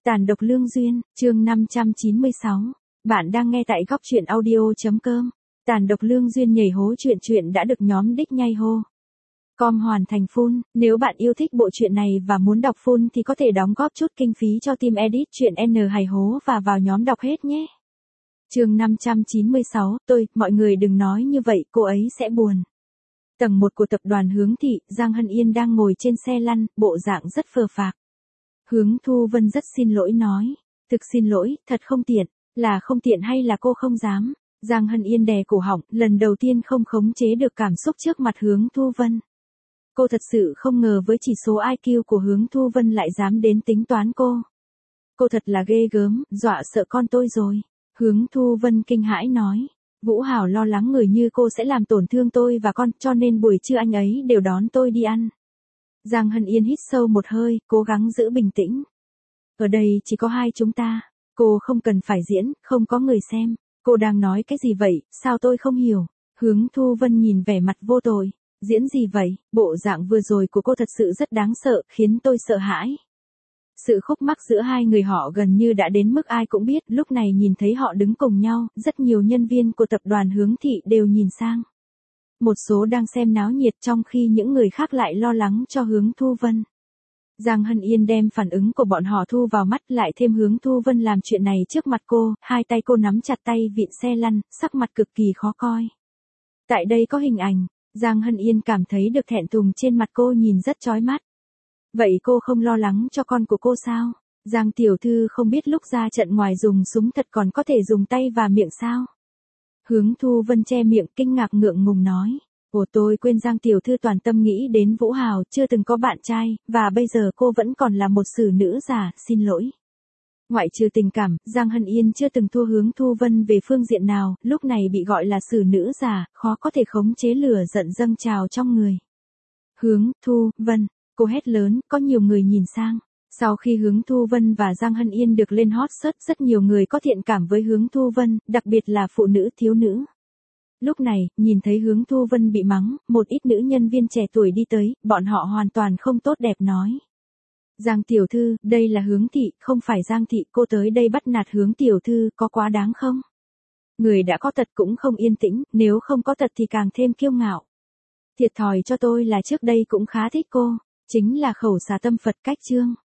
Tàn độc lương duyên, chương 596. Bạn đang nghe tại góc truyện audio.com. Tàn độc lương duyên nhảy hố truyện đã được nhóm đích nhây hô com hoàn thành full. Nếu bạn yêu thích bộ truyện này và muốn đọc full thì có thể đóng góp chút kinh phí cho team edit truyện N hài hố và vào nhóm đọc hết nhé. Chương 596, mọi người đừng nói như vậy, cô ấy sẽ buồn. Tầng 1 của tập đoàn Hướng Thị, Giang Hân Yên đang ngồi trên xe lăn, bộ dạng rất phờ phạc. Hướng Thu Vân rất xin lỗi nói. Thực xin lỗi, thật không tiện. Là không tiện hay là cô không dám? Giang Hân Yên đè cổ họng, lần đầu tiên không khống chế được cảm xúc trước mặt Hướng Thu Vân. Cô thật sự không ngờ với chỉ số IQ của Hướng Thu Vân lại dám đến tính toán cô. Cô thật là ghê gớm, dọa sợ con tôi rồi. Hướng Thu Vân kinh hãi nói. Vũ Hảo lo lắng người như cô sẽ làm tổn thương tôi và con, cho nên buổi trưa anh ấy đều đón tôi đi ăn. Giang Hân Yên hít sâu một hơi, cố gắng giữ bình tĩnh. Ở đây chỉ có hai chúng ta, cô không cần phải diễn, không có người xem. Cô đang nói cái gì vậy, sao tôi không hiểu? Hướng Thu Vân nhìn vẻ mặt vô tội. Diễn gì vậy, bộ dạng vừa rồi của cô thật sự rất đáng sợ, khiến tôi sợ hãi. Sự khúc mắc giữa hai người họ gần như đã đến mức ai cũng biết, lúc này nhìn thấy họ đứng cùng nhau, rất nhiều nhân viên của tập đoàn Hướng Thị đều nhìn sang. Một số đang xem náo nhiệt trong khi những người khác lại lo lắng cho Hướng Thu Vân. Giang Hân Yên đem phản ứng của bọn họ thu vào mắt, lại thêm Hướng Thu Vân làm chuyện này trước mặt cô, hai tay cô nắm chặt tay vịn xe lăn, sắc mặt cực kỳ khó coi. Tại đây có hình ảnh, Giang Hân Yên cảm thấy được thẹn thùng trên mặt cô nhìn rất chói mắt. Vậy cô không lo lắng cho con của cô sao? Giang tiểu thư không biết lúc ra trận ngoài dùng súng thật còn có thể dùng tay và miệng sao? Hướng Thu Vân che miệng kinh ngạc ngượng ngùng nói. Ồ, tôi quên Giang tiểu thư toàn tâm nghĩ đến Vũ Hào, chưa từng có bạn trai, và bây giờ cô vẫn còn là một xử nữ già, xin lỗi. Ngoại trừ tình cảm, Giang Hân Yên chưa từng thua Hướng Thu Vân về phương diện nào, lúc này bị gọi là xử nữ già, khó có thể khống chế lửa giận dâng trào trong người. Hướng Thu Vân, cô hét lớn, có nhiều người nhìn sang. Sau khi Hướng Thu Vân và Giang Hân Yên được lên hot search, rất nhiều người có thiện cảm với Hướng Thu Vân, đặc biệt là phụ nữ thiếu nữ. Lúc này, nhìn thấy Hướng Thu Vân bị mắng, một ít nữ nhân viên trẻ tuổi đi tới, bọn họ hoàn toàn không tốt đẹp nói. Giang tiểu thư, đây là Hướng Thị, không phải Giang Thị, cô tới đây bắt nạt Hướng tiểu thư, có quá đáng không? Người đã có tật cũng không yên tĩnh, nếu không có tật thì càng thêm kiêu ngạo. Thiệt thòi cho tôi là trước đây cũng khá thích cô, chính là khẩu xà tâm Phật cách chương.